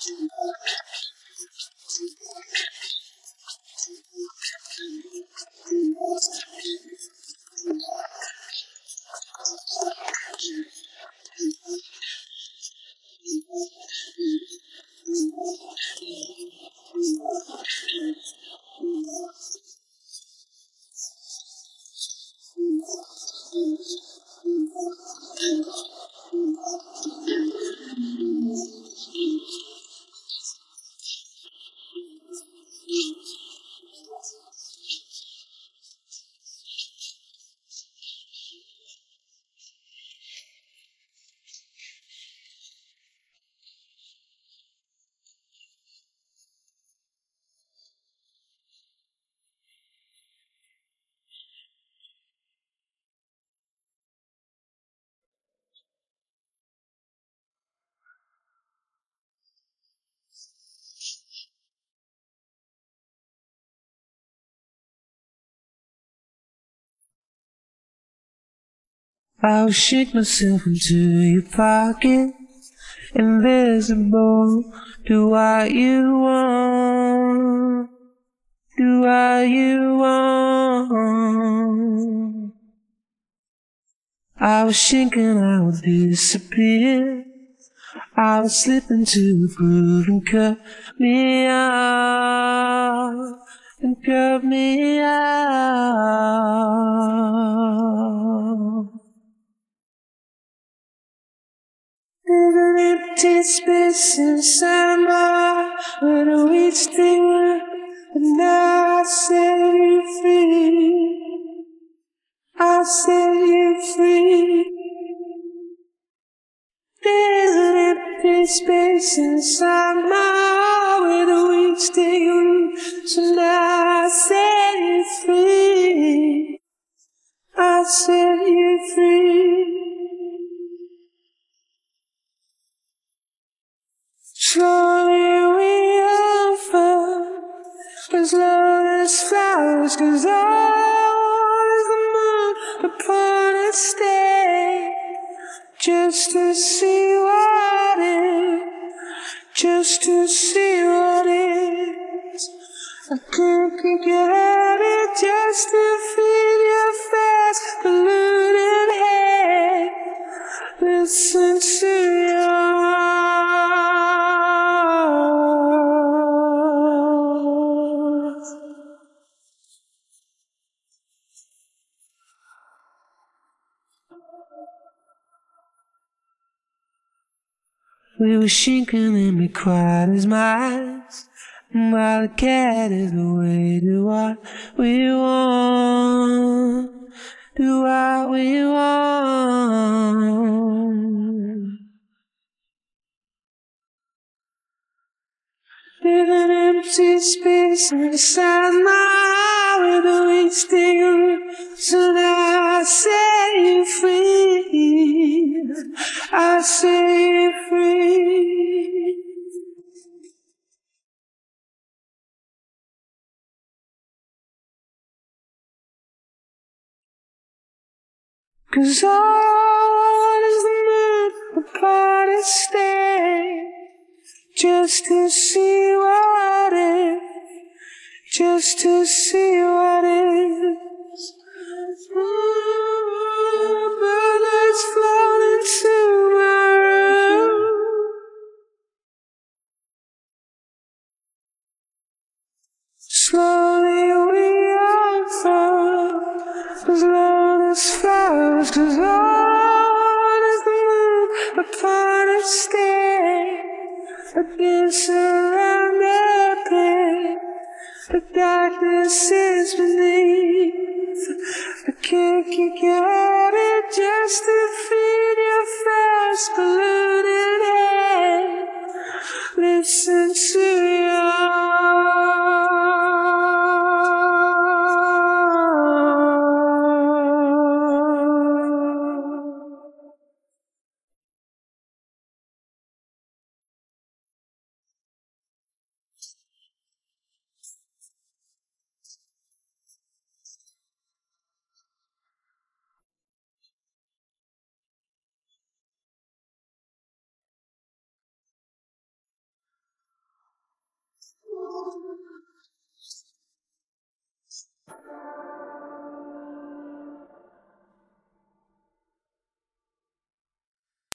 I'll shake myself into your pocket, invisible. Do what you want. Do what you want. I was thinking I would disappear. I would slip into a groove and cut me off. And cut me off. There's an empty space inside my heart where the weeds sting, and now I set you free. I'll set you free. There's an empty space inside my heart where the weeds sting, so now I set you free. I'll set you free. Slowly we unfold as long as flowers, 'cause all is the moon upon a stay, just to see what is, just to see what is. I can't get it just to feel your face, polluted head. Listen to your heart. We were shrinking and be quiet as mice, while the cat is away. Do what we want. Do what we want. There's an empty space inside my heart where the weeds sting, so now I set you free. I set you free. 'Cause all is the moon upon a stay, just to see what is, just to see what is. Birds flown into my room. Slowly we unfold as long as flowers, 'cause all is the moon upon a stay, again surrounded by the darkness is beneath. I can't get it just to feel your face, polluted head. Listen to